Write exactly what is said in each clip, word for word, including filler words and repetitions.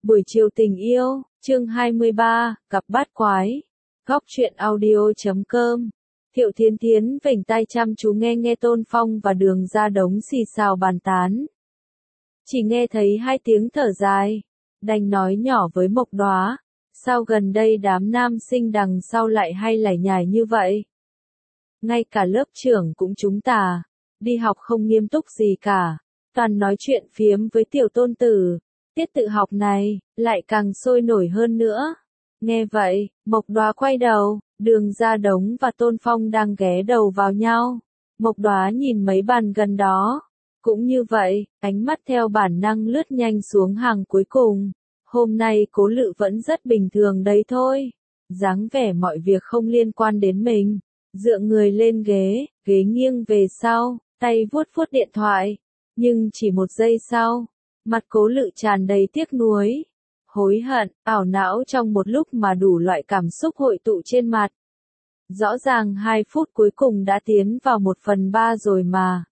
Buổi chiều tình yêu, chương hai mươi ba, gặp bát quái. Góc truyện audio chấm com. Thiệu Thiến Thiến vểnh tai chăm chú nghe nghe Tôn Phong và Đường Gia Đống xì xào bàn tán. Chỉ nghe thấy hai tiếng thở dài, đành nói nhỏ với Mộc Đóa, sao gần đây đám nam sinh đằng sau lại hay lải nhải như vậy? Ngay cả lớp trưởng cũng trúng tà, đi học không nghiêm túc gì cả, toàn nói chuyện phiếm với tiểu tôn tử. Tiết tự học này, lại càng sôi nổi hơn nữa. Nghe vậy, Mộc Đóa quay đầu, Đường Gia Đống và Tôn Phong đang ghé đầu vào nhau. Mộc Đóa nhìn mấy bàn gần đó. Cũng như vậy, ánh mắt theo bản năng lướt nhanh xuống hàng cuối cùng. Hôm nay Cố Lự vẫn rất bình thường đấy thôi. Dáng vẻ mọi việc không liên quan đến mình. Dựa người lên ghế, ghế nghiêng về sau, tay vuốt vuốt điện thoại. Nhưng chỉ một giây sau, mặt Cố Lự tràn đầy tiếc nuối, hối hận, ảo não trong một lúc mà đủ loại cảm xúc hội tụ trên mặt. Rõ ràng hai phút cuối cùng đã tiến vào một phần ba rồi mà.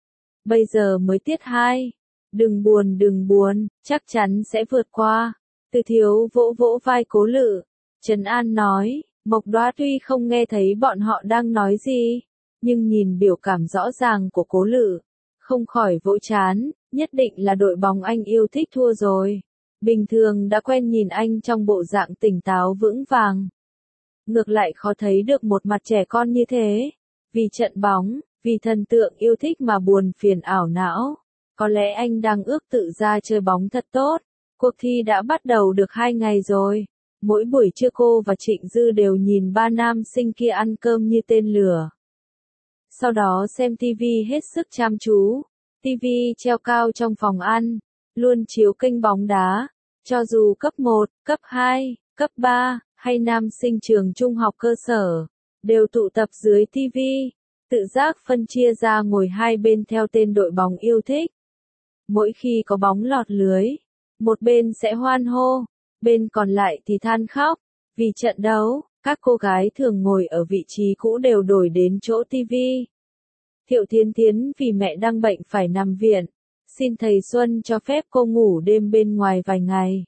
Bây giờ mới tiết hai. Đừng buồn đừng buồn, chắc chắn sẽ vượt qua. Từ Thiếu vỗ vỗ vai Cố Lự, trấn an nói. Mộc Đóa tuy không nghe thấy bọn họ đang nói gì, nhưng nhìn biểu cảm rõ ràng của Cố Lự, không khỏi vỗ chán, nhất định là đội bóng anh yêu thích thua rồi. Bình thường đã quen nhìn anh trong bộ dạng tỉnh táo vững vàng. Ngược lại khó thấy được một mặt trẻ con như thế. Vì trận bóng, vì thần tượng yêu thích mà buồn phiền ảo não. Có lẽ anh đang ước tự ra chơi bóng thật tốt. Cuộc thi đã bắt đầu được hai ngày rồi. Mỗi buổi trưa cô và Trịnh Dư đều nhìn ba nam sinh kia ăn cơm như tên lửa. Sau đó xem tivi hết sức chăm chú. Tivi treo cao trong phòng ăn, luôn chiếu kênh bóng đá. Cho dù cấp một, cấp hai, cấp ba, hay nam sinh trường trung học cơ sở, đều tụ tập dưới tivi, tự giác phân chia ra ngồi hai bên theo tên đội bóng yêu thích. Mỗi khi có bóng lọt lưới, một bên sẽ hoan hô, bên còn lại thì than khóc. Vì trận đấu, các cô gái thường ngồi ở vị trí cũ đều đổi đến chỗ tivi. Thiệu Thiến Thiến vì mẹ đang bệnh phải nằm viện, xin thầy Xuân cho phép cô ngủ đêm bên ngoài vài ngày.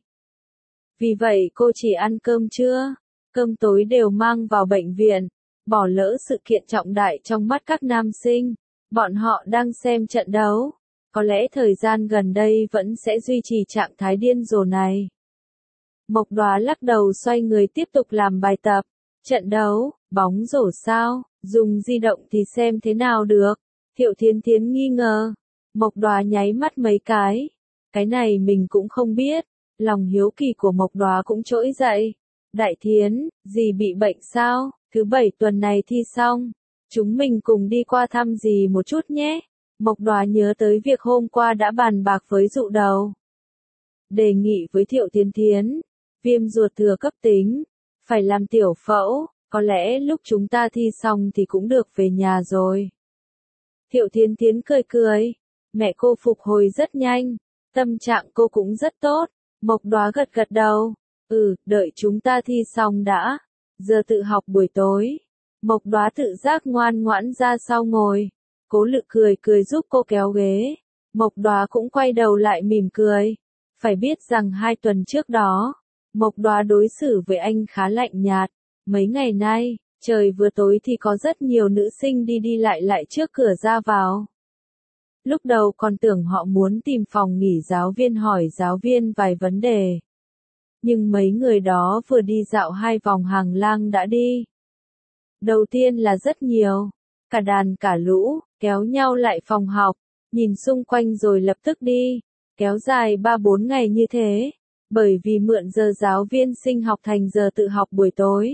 Vì vậy cô chỉ ăn cơm trưa, cơm tối đều mang vào bệnh viện, bỏ lỡ sự kiện trọng đại trong mắt các nam sinh. Bọn họ đang xem trận đấu, có lẽ thời gian gần đây vẫn sẽ duy trì trạng thái điên rồ này. Mộc Đóa lắc đầu xoay người tiếp tục làm bài tập. Trận đấu, bóng rổ sao, dùng di động thì xem thế nào được? Thiệu Thiến Thiến nghi ngờ. Mộc Đóa nháy mắt mấy cái. Cái này mình cũng không biết. Lòng hiếu kỳ của Mộc Đóa cũng trỗi dậy. Đại Thiến, dì bị bệnh sao? Thứ bảy tuần này thi xong, chúng mình cùng đi qua thăm dì một chút nhé. Mộc Đóa nhớ tới việc hôm qua đã bàn bạc với Dụ Đầu. Đề nghị với Thiệu Thiến Thiến. Viêm ruột thừa cấp tính, phải làm tiểu phẫu, có lẽ lúc chúng ta thi xong thì cũng được về nhà rồi. Thiệu Thiến Thiến cười cười, mẹ cô phục hồi rất nhanh, tâm trạng cô cũng rất tốt. Mộc Đóa gật gật đầu, ừ, đợi chúng ta thi xong đã, giờ tự học buổi tối. Mộc Đóa tự giác ngoan ngoãn ra sau ngồi, Cố Lự cười cười giúp cô kéo ghế. Mộc Đóa cũng quay đầu lại mỉm cười, phải biết rằng hai tuần trước đó, Mộc Đóa đối xử với anh khá lạnh nhạt. Mấy ngày nay, trời vừa tối thì có rất nhiều nữ sinh đi đi lại lại trước cửa ra vào. Lúc đầu còn tưởng họ muốn tìm phòng nghỉ giáo viên hỏi giáo viên vài vấn đề. Nhưng mấy người đó vừa đi dạo hai vòng hàng lang đã đi. Đầu tiên là rất nhiều, cả đàn cả lũ, kéo nhau lại phòng học, nhìn xung quanh rồi lập tức đi, kéo dài ba bốn ngày như thế. Bởi vì mượn giờ giáo viên sinh học thành giờ tự học buổi tối.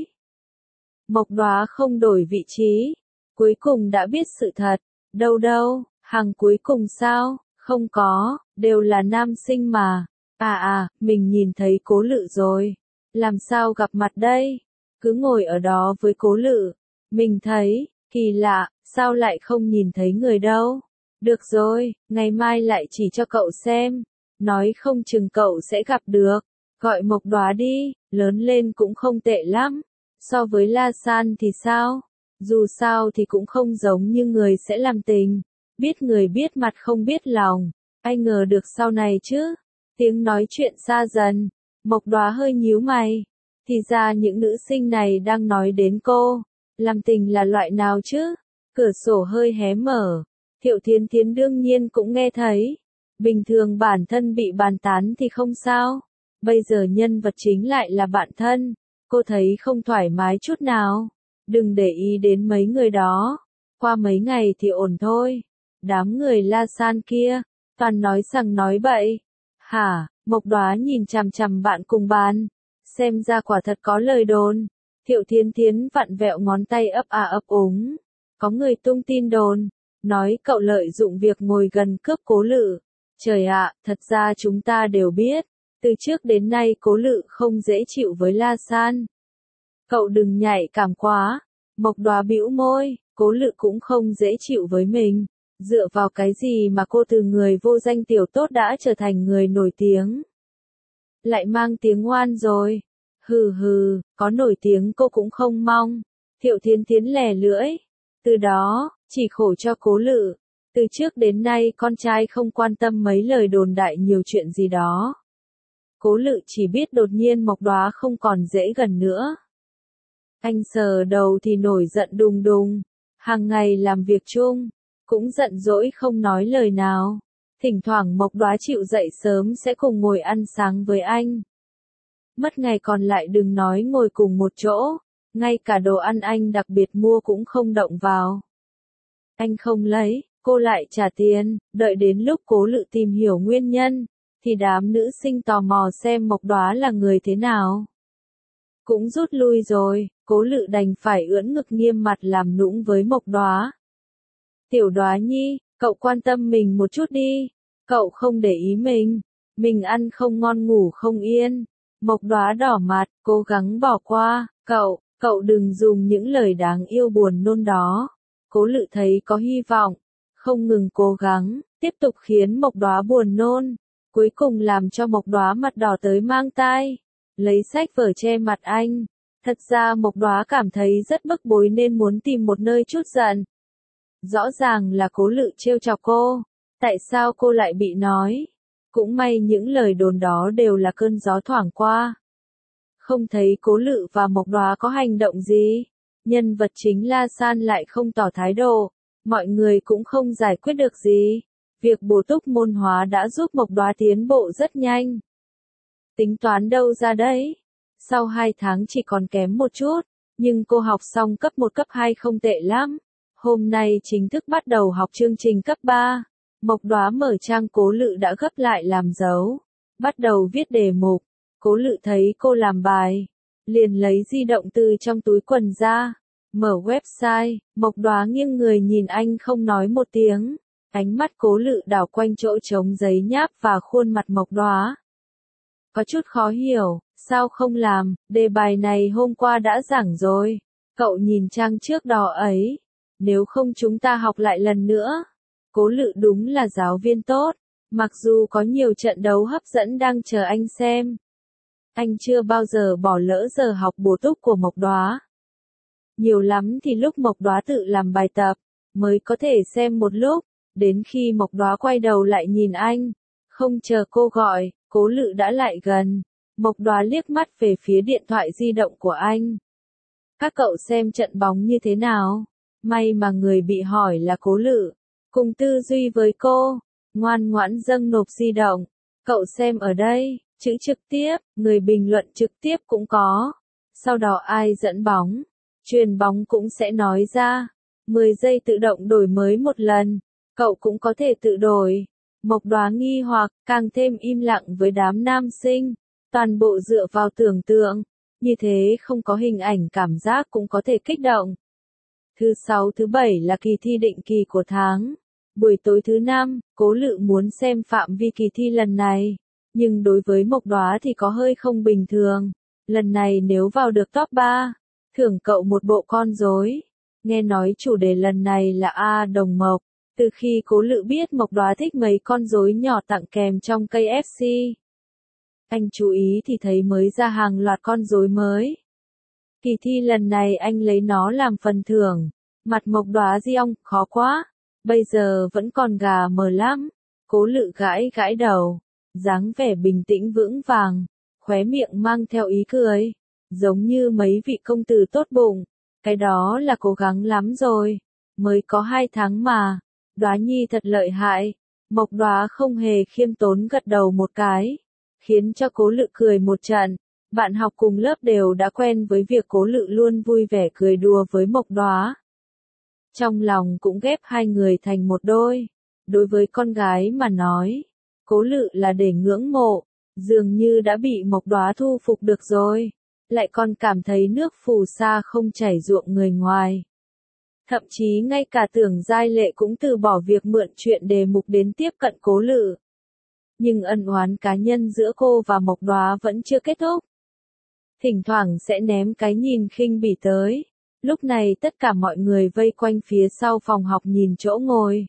Mộc Đóa không đổi vị trí, cuối cùng đã biết sự thật. Đâu đâu, hàng cuối cùng sao, không có, đều là nam sinh mà. À à, mình nhìn thấy Cố Lự rồi. Làm sao gặp mặt đây? Cứ ngồi ở đó với Cố Lự. Mình thấy, kỳ lạ, sao lại không nhìn thấy người đâu? Được rồi, ngày mai lại chỉ cho cậu xem. Nói không chừng cậu sẽ gặp được. Gọi Mộc Đóa đi, lớn lên cũng không tệ lắm. So với La San thì sao? Dù sao thì cũng không giống như người sẽ làm tình. Biết người biết mặt không biết lòng. Ai ngờ được sau này chứ. Tiếng nói chuyện xa dần. Mộc Đóa hơi nhíu mày. Thì ra những nữ sinh này đang nói đến cô. Làm tình là loại nào chứ? Cửa sổ hơi hé mở. Thiệu Thiến Thiến đương nhiên cũng nghe thấy. Bình thường bản thân bị bàn tán thì không sao. Bây giờ nhân vật chính lại là bạn thân. Cô thấy không thoải mái chút nào. Đừng để ý đến mấy người đó. Qua mấy ngày thì ổn thôi. Đám người La San kia, toàn nói sằng nói bậy. Hả? Mộc Đóa nhìn chằm chằm bạn cùng bàn. Xem ra quả thật có lời đồn. Thiệu Thiến Thiến vặn vẹo ngón tay ấp à ấp úng. Có người tung tin đồn. Nói cậu lợi dụng việc ngồi gần cướp Cố Lự. Trời ạ, thật ra chúng ta đều biết. Từ trước đến nay Cố Lự không dễ chịu với La San. Cậu đừng nhạy cảm quá. Mộc Đóa bĩu môi. Cố Lự cũng không dễ chịu với mình. Dựa vào cái gì mà cô từ người vô danh tiểu tốt đã trở thành người nổi tiếng? Lại mang tiếng ngoan rồi. Hừ hừ, có nổi tiếng cô cũng không mong. Thiệu Thiến Thiến lè lưỡi. Từ đó, chỉ khổ cho Cố Lự. Từ trước đến nay con trai không quan tâm mấy lời đồn đại nhiều chuyện gì đó. Cố Lự chỉ biết đột nhiên Mộc Đóa không còn dễ gần nữa. Anh sờ đầu thì nổi giận đùng đùng. Hàng ngày làm việc chung, cũng giận dỗi không nói lời nào. Thỉnh thoảng Mộc Đóa chịu dậy sớm sẽ cùng ngồi ăn sáng với anh. Mất ngày còn lại đừng nói ngồi cùng một chỗ, ngay cả đồ ăn anh đặc biệt mua cũng không động vào. Anh không lấy, cô lại trả tiền, đợi đến lúc Cố Lự tìm hiểu nguyên nhân, thì đám nữ sinh tò mò xem Mộc Đóa là người thế nào. Cũng rút lui rồi, Cố Lự đành phải ưỡn ngực nghiêm mặt làm nũng với Mộc Đóa. Tiểu Đóa nhi, cậu quan tâm mình một chút đi, cậu không để ý mình, mình ăn không ngon ngủ không yên. Mộc Đóa đỏ mặt, cố gắng bỏ qua, cậu, cậu đừng dùng những lời đáng yêu buồn nôn đó. Cố Lự thấy có hy vọng, không ngừng cố gắng, tiếp tục khiến Mộc Đóa buồn nôn, cuối cùng làm cho Mộc Đóa mặt đỏ tới mang tai, lấy sách vở che mặt anh. Thật ra Mộc Đóa cảm thấy rất bức bối nên muốn tìm một nơi chút giận. Rõ ràng là Cố Lự trêu chọc cô, tại sao cô lại bị nói? Cũng may những lời đồn đó đều là cơn gió thoảng qua. Không thấy Cố Lự và Mộc Đóa có hành động gì. Nhân vật chính La San lại không tỏ thái độ. Mọi người cũng không giải quyết được gì. Việc bổ túc môn hóa đã giúp Mộc Đóa tiến bộ rất nhanh. Tính toán đâu ra đấy? Sau hai tháng chỉ còn kém một chút. Nhưng cô học xong cấp một cấp hai không tệ lắm. Hôm nay chính thức bắt đầu học chương trình cấp ba. Mộc Đóa mở trang Cố Lự đã gấp lại làm dấu. Bắt đầu viết đề mục. Cố Lự thấy cô làm bài. Liền lấy di động từ trong túi quần ra. Mở website. Mộc Đóa nghiêng người nhìn anh không nói một tiếng. Ánh mắt Cố Lự đảo quanh chỗ trống giấy nháp và khuôn mặt Mộc Đóa. Có chút khó hiểu. Sao không làm? Đề bài này hôm qua đã giảng rồi. Cậu nhìn trang trước đó ấy. Nếu không chúng ta học lại lần nữa. Cố Lự đúng là giáo viên tốt, mặc dù có nhiều trận đấu hấp dẫn đang chờ anh xem. Anh chưa bao giờ bỏ lỡ giờ học bổ túc của Mộc Đóa. Nhiều lắm thì lúc Mộc Đóa tự làm bài tập, mới có thể xem một lúc, đến khi Mộc Đóa quay đầu lại nhìn anh, không chờ cô gọi, Cố Lự đã lại gần. Mộc Đóa liếc mắt về phía điện thoại di động của anh. Các cậu xem trận bóng như thế nào? May mà người bị hỏi là Cố Lự. Cùng tư duy với cô, ngoan ngoãn dâng nộp di động. Cậu xem ở đây, chữ trực tiếp, người bình luận trực tiếp cũng có. Sau đó ai dẫn bóng, truyền bóng cũng sẽ nói ra. mười giây tự động đổi mới một lần, cậu cũng có thể tự đổi. Mộc Đóa nghi hoặc, càng thêm im lặng với đám nam sinh. Toàn bộ dựa vào tưởng tượng, như thế không có hình ảnh cảm giác cũng có thể kích động. Thứ sáu thứ bảy là kỳ thi định kỳ của tháng. Buổi tối thứ năm, Cố Lự muốn xem phạm vi kỳ thi lần này. Nhưng đối với Mộc Đóa thì có hơi không bình thường. Lần này nếu vào được top ba, thưởng cậu một bộ con rối. Nghe nói chủ đề lần này là A Đồng Mộc. Từ khi Cố Lự biết Mộc Đóa thích mấy con rối nhỏ tặng kèm trong ca ép xê. Anh chú ý thì thấy mới ra hàng loạt con rối mới. Kỳ thi lần này anh lấy nó làm phần thưởng. Mặt Mộc Đóa riêng, khó quá. Bây giờ vẫn còn gà mờ lắm. Cố Lự gãi gãi đầu. Dáng vẻ bình tĩnh vững vàng. khóe miệng mang theo ý cười, giống như mấy vị công tử tốt bụng, cái đó là cố gắng lắm rồi, mới có hai tháng mà, Đóa Nhi thật lợi hại, Mộc Đóa không hề khiêm tốn gật đầu một cái, khiến cho Cố Lự cười một trận, bạn học cùng lớp đều đã quen với việc Cố Lự luôn vui vẻ cười đùa với Mộc Đóa. Trong lòng cũng ghép hai người thành một đôi, đối với con gái mà nói, Cố Lự là để ngưỡng mộ, dường như đã bị Mộc Đóa thu phục được rồi, lại còn cảm thấy nước phù sa không chảy ruộng người ngoài. Thậm chí ngay cả Tưởng Giai Lệ cũng từ bỏ việc mượn chuyện đề mục đến tiếp cận Cố Lự. Nhưng ân oán cá nhân giữa cô và Mộc Đóa vẫn chưa kết thúc. Thỉnh thoảng sẽ ném cái nhìn khinh bỉ tới. Lúc này tất cả mọi người vây quanh phía sau phòng học nhìn chỗ ngồi.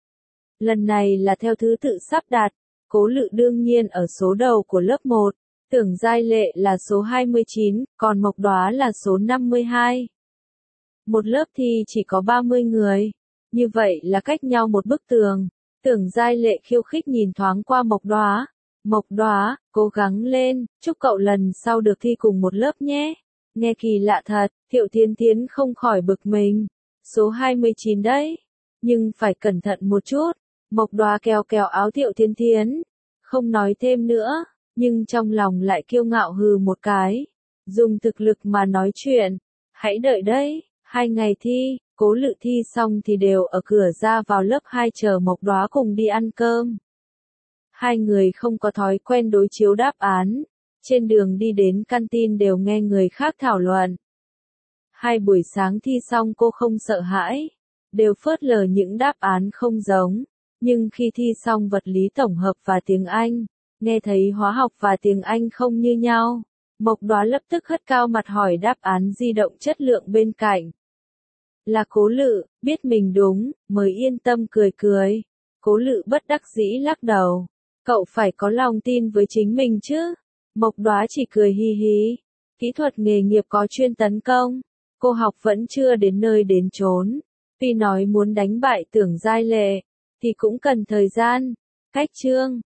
Lần này là theo thứ tự sắp đặt, Cố Lự đương nhiên ở số đầu của lớp một, Tưởng Giai Lệ là số hai mươi chín, còn Mộc Đóa là số năm mươi hai. Một lớp thì chỉ có ba mươi người, như vậy là cách nhau một bức tường. Tưởng Giai Lệ khiêu khích nhìn thoáng qua Mộc Đóa. Mộc Đóa, cố gắng lên, chúc cậu lần sau được thi cùng một lớp nhé. Nghe kỳ lạ thật, Thiệu Thiến Thiến không khỏi bực mình. Số hai mươi chín đấy. Nhưng phải cẩn thận một chút. Mộc Đóa kéo kéo áo Thiệu Thiến Thiến. Không nói thêm nữa, nhưng trong lòng lại kiêu ngạo hừ một cái. Dùng thực lực mà nói chuyện. Hãy đợi đấy, hai ngày thi, Cố Lự thi xong thì đều ở cửa ra vào lớp hai chờ Mộc Đóa cùng đi ăn cơm. Hai người không có thói quen đối chiếu đáp án. Trên đường đi đến canteen đều nghe người khác thảo luận. Hai buổi sáng thi xong cô không sợ hãi, đều phớt lờ những đáp án không giống, nhưng khi thi xong vật lý tổng hợp và tiếng Anh, nghe thấy hóa học và tiếng Anh không như nhau, Mộc Đóa lập tức hất cao mặt hỏi đáp án di động chất lượng bên cạnh. Là Cố Lự, biết mình đúng, mới yên tâm cười cười. Cố Lự bất đắc dĩ lắc đầu. Cậu phải có lòng tin với chính mình chứ. Mộc Đóa chỉ cười hi hi. Kỹ thuật nghề nghiệp có chuyên tấn công. Cô học vẫn chưa đến nơi đến chốn. Tuy nói muốn đánh bại Tưởng Giai Lệ, thì cũng cần thời gian. Cách chương.